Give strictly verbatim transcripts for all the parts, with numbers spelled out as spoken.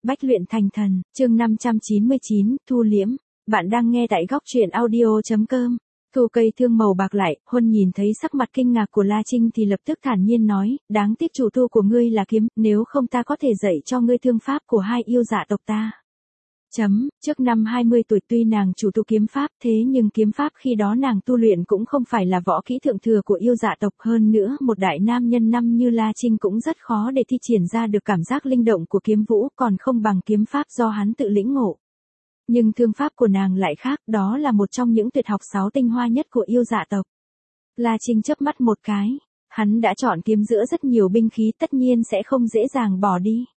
Bách luyện thành thần, chương năm trăm chín mươi chín, thu liễm. Bạn đang nghe tại góc truyện audio.com. Thu cây thương màu bạc lại, Huân nhìn thấy sắc mặt kinh ngạc của La Trinh thì lập tức thản nhiên nói, đáng tiếc chủ tu của ngươi là kiếm, nếu không ta có thể dạy cho ngươi thương pháp của hai yêu dạ tộc ta. Chấm, trước năm hai mươi tuổi tuy nàng chủ tu kiếm pháp thế nhưng kiếm pháp khi đó nàng tu luyện cũng không phải là võ kỹ thượng thừa của yêu dạ tộc, hơn nữa một đại nam nhân năm như La Trinh cũng rất khó để thi triển ra được cảm giác linh động của kiếm vũ, còn không bằng kiếm pháp do hắn tự lĩnh ngộ. Nhưng thương pháp của nàng lại khác, đó là một trong những tuyệt học sáu tinh hoa nhất của yêu dạ tộc. La Trinh chớp mắt một cái, hắn đã chọn kiếm giữa rất nhiều binh khí tất nhiên sẽ không dễ dàng bỏ đi.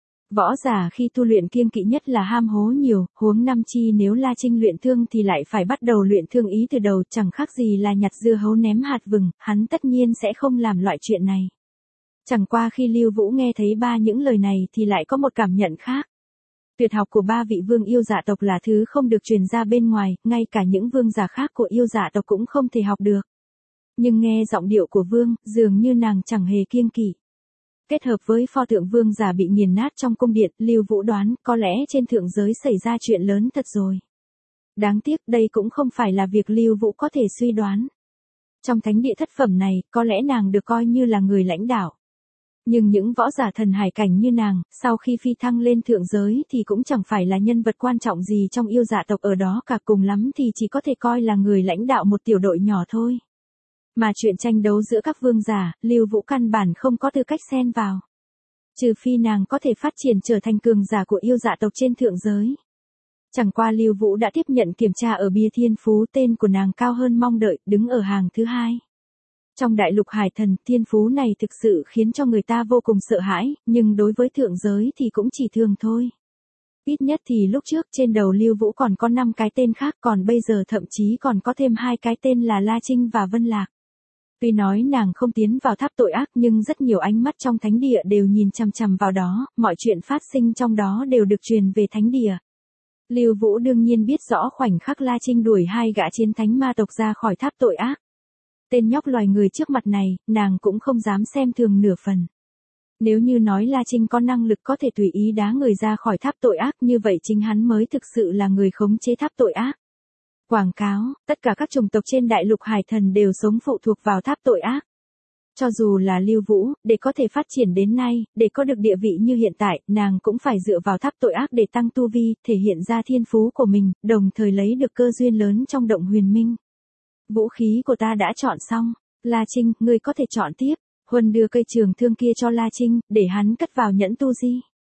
Võ giả khi tu luyện kiêng kỵ nhất là ham hố nhiều, huống năm chi nếu La Trinh luyện thương thì lại phải bắt đầu luyện thương ý từ đầu, chẳng khác gì là nhặt dưa hấu ném hạt vừng, hắn tất nhiên sẽ không làm loại chuyện này. Chẳng qua khi Lưu Vũ nghe thấy ba những lời này thì lại có một cảm nhận khác. Tuyệt học của ba vị vương yêu dạ tộc là thứ không được truyền ra bên ngoài, ngay cả những vương giả khác của yêu dạ tộc cũng không thể học được. Nhưng nghe giọng điệu của vương, dường như nàng chẳng hề kiêng kỵ. Kết hợp với pho tượng vương giả bị nghiền nát trong cung điện, Lưu Vũ đoán có lẽ trên thượng giới xảy ra chuyện lớn thật rồi. Đáng tiếc đây cũng không phải là việc Lưu Vũ có thể suy đoán. Trong thánh địa thất phẩm này, có lẽ nàng được coi như là người lãnh đạo. Nhưng những võ giả thần hải cảnh như nàng, sau khi phi thăng lên thượng giới thì cũng chẳng phải là nhân vật quan trọng gì trong yêu dạ tộc ở đó cả, cùng lắm thì chỉ có thể coi là người lãnh đạo một tiểu đội nhỏ thôi. Mà chuyện tranh đấu giữa các vương giả, Lưu Vũ căn bản không có tư cách xen vào. Trừ phi nàng có thể phát triển trở thành cường giả của yêu dạ tộc trên thượng giới. Chẳng qua Lưu Vũ đã tiếp nhận kiểm tra ở bia thiên phú, tên của nàng cao hơn mong đợi, đứng ở hàng thứ hai. Trong đại lục hải thần, thiên phú này thực sự khiến cho người ta vô cùng sợ hãi, nhưng đối với thượng giới thì cũng chỉ thường thôi. Ít nhất thì lúc trước trên đầu Lưu Vũ còn có năm cái tên khác, còn bây giờ thậm chí còn có thêm hai cái tên là La Trinh và Vân Lạc. Tuy nói nàng không tiến vào tháp tội ác nhưng rất nhiều ánh mắt trong thánh địa đều nhìn chằm chằm vào đó, mọi chuyện phát sinh trong đó đều được truyền về thánh địa. Lưu Vũ đương nhiên biết rõ khoảnh khắc La Trinh đuổi hai gã chiến thánh ma tộc ra khỏi tháp tội ác. Tên nhóc loài người trước mặt này, nàng cũng không dám xem thường nửa phần. Nếu như nói La Trinh có năng lực có thể tùy ý đá người ra khỏi tháp tội ác, như vậy chính hắn mới thực sự là người khống chế tháp tội ác. Quảng cáo, tất cả các chủng tộc trên đại lục hải thần đều sống phụ thuộc vào tháp tội ác. Cho dù là Lưu Vũ, để có thể phát triển đến nay, để có được địa vị như hiện tại, nàng cũng phải dựa vào tháp tội ác để tăng tu vi, thể hiện ra thiên phú của mình, đồng thời lấy được cơ duyên lớn trong động huyền minh. Vũ khí của ta đã chọn xong, La Trinh, ngươi có thể chọn tiếp. Huân đưa cây trường thương kia cho La Trinh, để hắn cất vào nhẫn tu di.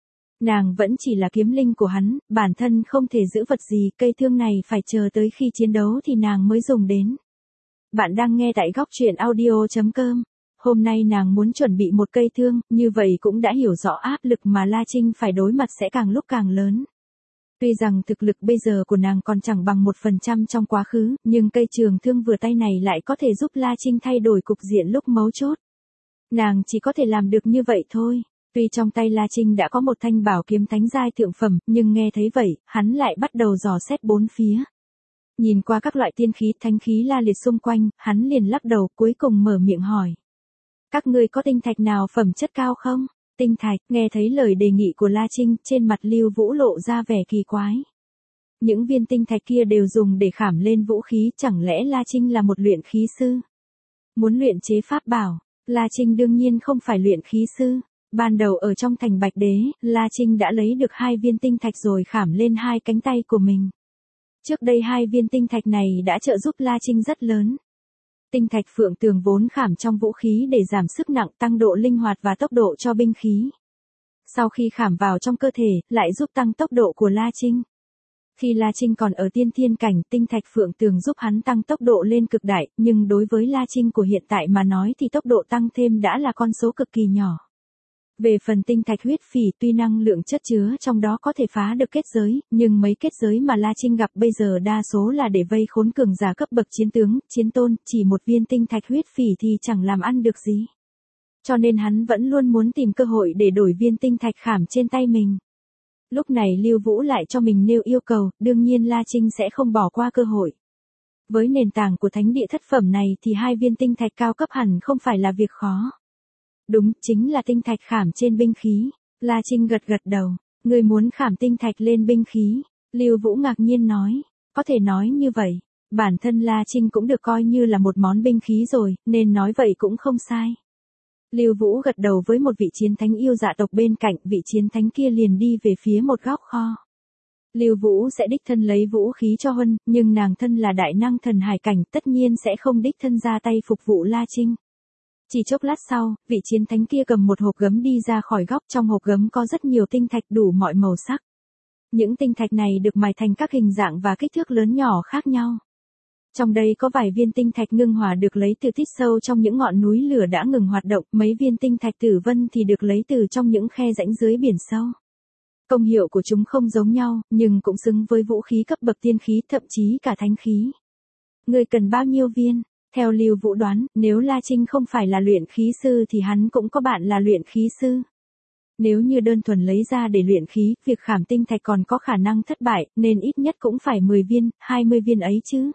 Nàng vẫn chỉ là kiếm linh của hắn, bản thân không thể giữ vật gì, cây thương này phải chờ tới khi chiến đấu thì nàng mới dùng đến. Bạn đang nghe tại góc truyện audio.com. Hôm nay nàng muốn chuẩn bị một cây thương, như vậy cũng đã hiểu rõ áp lực mà La Trinh phải đối mặt sẽ càng lúc càng lớn. Tuy rằng thực lực bây giờ của nàng còn chẳng bằng một phần trăm trong quá khứ, nhưng cây trường thương vừa tay này lại có thể giúp La Trinh thay đổi cục diện lúc mấu chốt. Nàng chỉ có thể làm được như vậy thôi. Tuy trong tay La Trinh đã có một thanh bảo kiếm thánh giai thượng phẩm, nhưng nghe thấy vậy, hắn lại bắt đầu dò xét bốn phía. Nhìn qua các loại tiên khí, thánh khí la liệt xung quanh, hắn liền lắc đầu, cuối cùng mở miệng hỏi. Các ngươi có tinh thạch nào phẩm chất cao không? Tinh thạch, nghe thấy lời đề nghị của La Trinh, trên mặt Lưu Vũ lộ ra vẻ kỳ quái. Những viên tinh thạch kia đều dùng để khảm lên vũ khí, chẳng lẽ La Trinh là một luyện khí sư? Muốn luyện chế pháp bảo, La Trinh đương nhiên không phải luyện khí sư. Ban đầu ở trong thành Bạch Đế, La Trinh đã lấy được hai viên tinh thạch rồi khảm lên hai cánh tay của mình. Trước đây hai viên tinh thạch này đã trợ giúp La Trinh rất lớn. Tinh thạch phượng tường vốn khảm trong vũ khí để giảm sức nặng, tăng độ linh hoạt và tốc độ cho binh khí. Sau khi khảm vào trong cơ thể, lại giúp tăng tốc độ của La Trinh. Khi La Trinh còn ở tiên thiên cảnh, tinh thạch phượng tường giúp hắn tăng tốc độ lên cực đại, nhưng đối với La Trinh của hiện tại mà nói thì tốc độ tăng thêm đã là con số cực kỳ nhỏ. Về phần tinh thạch huyết phỉ, tuy năng lượng chất chứa trong đó có thể phá được kết giới, nhưng mấy kết giới mà La Trinh gặp bây giờ đa số là để vây khốn cường giả cấp bậc chiến tướng, chiến tôn, chỉ một viên tinh thạch huyết phỉ thì chẳng làm ăn được gì. Cho nên hắn vẫn luôn muốn tìm cơ hội để đổi viên tinh thạch khảm trên tay mình. Lúc này Lưu Vũ lại cho mình nêu yêu cầu, đương nhiên La Trinh sẽ không bỏ qua cơ hội. Với nền tảng của thánh địa thất phẩm này thì hai viên tinh thạch cao cấp hẳn không phải là việc khó. Đúng, chính là tinh thạch khảm trên binh khí. La Trinh gật gật đầu. Ngươi muốn khảm tinh thạch lên binh khí, Lưu Vũ ngạc nhiên nói, có thể nói như vậy, bản thân La Trinh cũng được coi như là một món binh khí rồi, nên nói vậy cũng không sai. Lưu Vũ gật đầu với một vị chiến thánh yêu dạ tộc bên cạnh, vị chiến thánh kia liền đi về phía một góc kho. Lưu Vũ sẽ đích thân lấy vũ khí cho Huân, nhưng nàng thân là đại năng thần hải cảnh tất nhiên sẽ không đích thân ra tay phục vụ La Trinh. Chỉ chốc lát sau, vị chiến thánh kia cầm một hộp gấm đi ra khỏi góc, trong hộp gấm có rất nhiều tinh thạch đủ mọi màu sắc. Những tinh thạch này được mài thành các hình dạng và kích thước lớn nhỏ khác nhau. Trong đây có vài viên tinh thạch ngưng hỏa được lấy từ tít sâu trong những ngọn núi lửa đã ngừng hoạt động, mấy viên tinh thạch tử vân thì được lấy từ trong những khe rãnh dưới biển sâu. Công hiệu của chúng không giống nhau, nhưng cũng xứng với vũ khí cấp bậc tiên khí, thậm chí cả thánh khí. Ngươi cần bao nhiêu viên? Theo Lưu Vũ đoán, nếu La Trinh không phải là luyện khí sư thì hắn cũng có bạn là luyện khí sư. Nếu như đơn thuần lấy ra để luyện khí, việc khảm tinh thạch còn có khả năng thất bại, nên ít nhất cũng phải mười viên, hai mươi viên ấy chứ.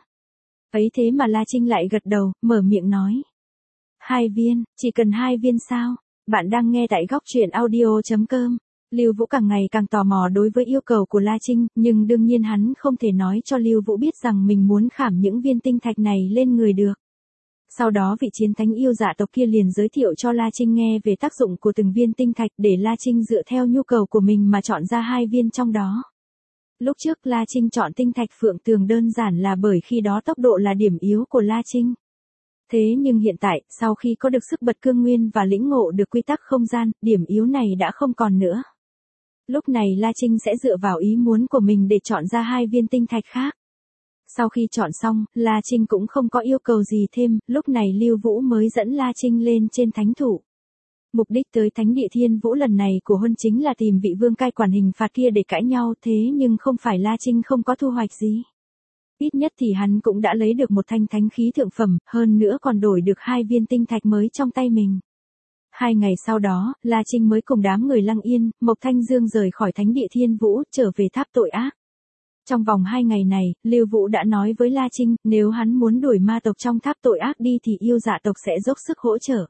Ấy thế mà La Trinh lại gật đầu, mở miệng nói. Hai viên, chỉ cần hai viên sao? Bạn đang nghe tại góc truyện audio chấm com. Lưu Vũ càng ngày càng tò mò đối với yêu cầu của La Trinh, nhưng đương nhiên hắn không thể nói cho Lưu Vũ biết rằng mình muốn khảm những viên tinh thạch này lên người được. Sau đó vị chiến thánh yêu dạ tộc kia liền giới thiệu cho La Trinh nghe về tác dụng của từng viên tinh thạch để La Trinh dựa theo nhu cầu của mình mà chọn ra hai viên trong đó. Lúc trước La Trinh chọn tinh thạch phượng tường đơn giản là bởi khi đó tốc độ là điểm yếu của La Trinh. Thế nhưng hiện tại, sau khi có được sức bật cương nguyên và lĩnh ngộ được quy tắc không gian, điểm yếu này đã không còn nữa. Lúc này La Trinh sẽ dựa vào ý muốn của mình để chọn ra hai viên tinh thạch khác. Sau khi chọn xong, La Trinh cũng không có yêu cầu gì thêm, lúc này Lưu Vũ mới dẫn La Trinh lên trên thánh thủ. Mục đích tới thánh địa Thiên Vũ lần này của Huân chính là tìm vị vương cai quản hình phạt kia để cãi nhau, thế nhưng không phải La Trinh không có thu hoạch gì. Ít nhất thì hắn cũng đã lấy được một thanh thánh khí thượng phẩm, hơn nữa còn đổi được hai viên tinh thạch mới trong tay mình. Hai ngày sau đó, La Trinh mới cùng đám người Lăng Yên, Mộc Thanh Dương rời khỏi thánh địa Thiên Vũ, trở về tháp tội ác. Trong vòng hai ngày này, Lưu Vũ đã nói với La Trinh, nếu hắn muốn đuổi ma tộc trong tháp tội ác đi thì yêu dạ tộc sẽ dốc sức hỗ trợ.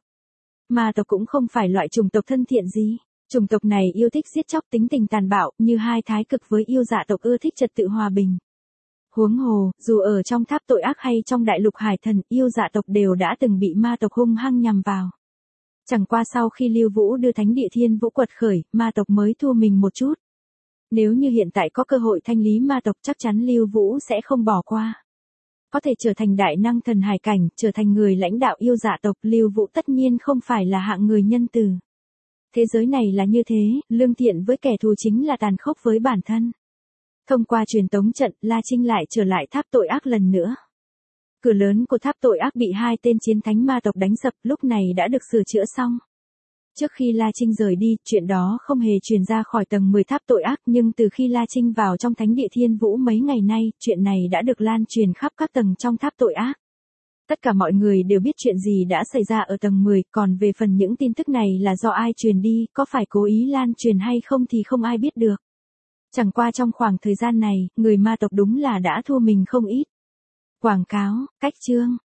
Ma tộc cũng không phải loại chủng tộc thân thiện gì. Chủng tộc này yêu thích giết chóc, tính tình tàn bạo, như hai thái cực với yêu dạ tộc ưa thích trật tự hòa bình. Huống hồ, dù ở trong tháp tội ác hay trong đại lục hải thần, yêu dạ tộc đều đã từng bị ma tộc hung hăng nhằm vào. Chẳng qua sau khi Lưu Vũ đưa thánh địa Thiên Vũ quật khởi, ma tộc mới thua mình một chút. Nếu như hiện tại có cơ hội thanh lý ma tộc chắc chắn Lưu Vũ sẽ không bỏ qua. Có thể trở thành đại năng thần hải cảnh, trở thành người lãnh đạo yêu dạ tộc, Lưu Vũ tất nhiên không phải là hạng người nhân từ. Thế giới này là như thế, lương thiện với kẻ thù chính là tàn khốc với bản thân. Thông qua truyền tống trận, La Trinh lại trở lại tháp tội ác lần nữa. Cửa lớn của tháp tội ác bị hai tên chiến thánh ma tộc đánh sập, lúc này đã được sửa chữa xong. Trước khi La Trinh rời đi, chuyện đó không hề truyền ra khỏi tầng mười tháp tội ác, nhưng từ khi La Trinh vào trong thánh địa Thiên Vũ mấy ngày nay, chuyện này đã được lan truyền khắp các tầng trong tháp tội ác. Tất cả mọi người đều biết chuyện gì đã xảy ra ở tầng mười, còn về phần những tin tức này là do ai truyền đi, có phải cố ý lan truyền hay không thì không ai biết được. Chẳng qua trong khoảng thời gian này, người ma tộc đúng là đã thua mình không ít. Quảng cáo, cách chương.